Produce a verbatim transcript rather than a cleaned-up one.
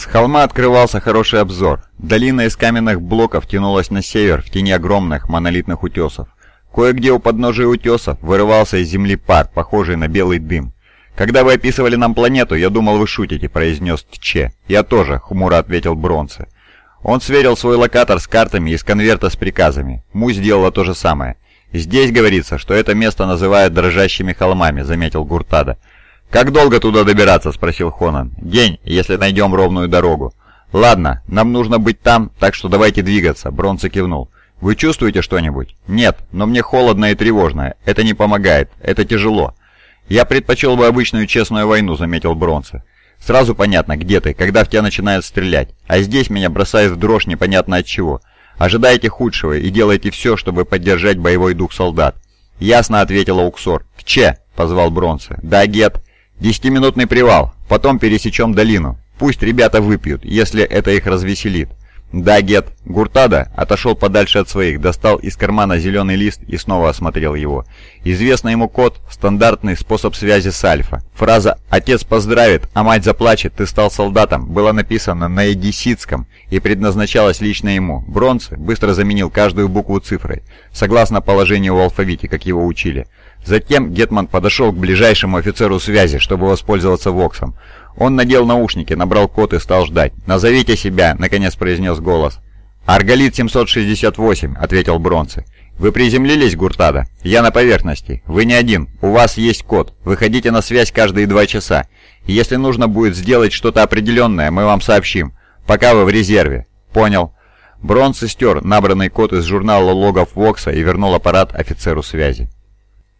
холма открывался хороший обзор. Долина из каменных блоков тянулась на север в тени огромных монолитных утесов. Кое-где у подножия утесов вырывался из земли пар, похожий на белый дым. «Когда вы описывали нам планету, я думал, вы шутите», — произнес Тче. «Я тоже», — хмуро ответил Бронце. Он сверил свой локатор с картами из конверта с приказами. Му сделала то же самое. «Здесь говорится, что это место называют дрожащими холмами», — заметил Гуртада. «Как долго туда добираться?» — спросил Хонан. «День, если найдем ровную дорогу». «Ладно, нам нужно быть там, так что давайте двигаться», — Бронце кивнул. «Вы чувствуете что-нибудь?» «Нет, но мне холодно и тревожно. Это не помогает. Это тяжело». «Я предпочел бы обычную честную войну», — заметил Бронце. «Сразу понятно, где ты, когда в тебя начинают стрелять. А здесь меня бросает в дрожь непонятно от чего. Ожидайте худшего и делайте все, чтобы поддержать боевой дух солдат». «Ясно», — ответила Уксор. «Тче», — позвал Бронце. «Да, Гет». «Десятиминутный привал. Потом пересечем долину. Пусть ребята выпьют, если это их развеселит». «Да, Гет». Гуртада отошел подальше от своих, достал из кармана зеленый лист и снова осмотрел его. Известный ему код — стандартный способ связи с Альфа. Фраза «Отец поздравит, а мать заплачет, ты стал солдатом» была написана на эдиситском и предназначалась лично ему. Бронце быстро заменил каждую букву цифрой, согласно положению в алфавите, как его учили. Затем Гетман подошел к ближайшему офицеру связи, чтобы воспользоваться Воксом. Он надел наушники, набрал код и стал ждать. «Назовите себя», — наконец произнес голос. «Арголит семьсот шестьдесят восемь», — ответил Бронце. «Вы приземлились, Гуртада? Я на поверхности. Вы не один. У вас есть код. Выходите на связь каждые два часа. Если нужно будет сделать что-то определенное, мы вам сообщим. Пока вы в резерве». «Понял». Бронце стер набранный код из журнала логов Вокса и вернул аппарат офицеру связи.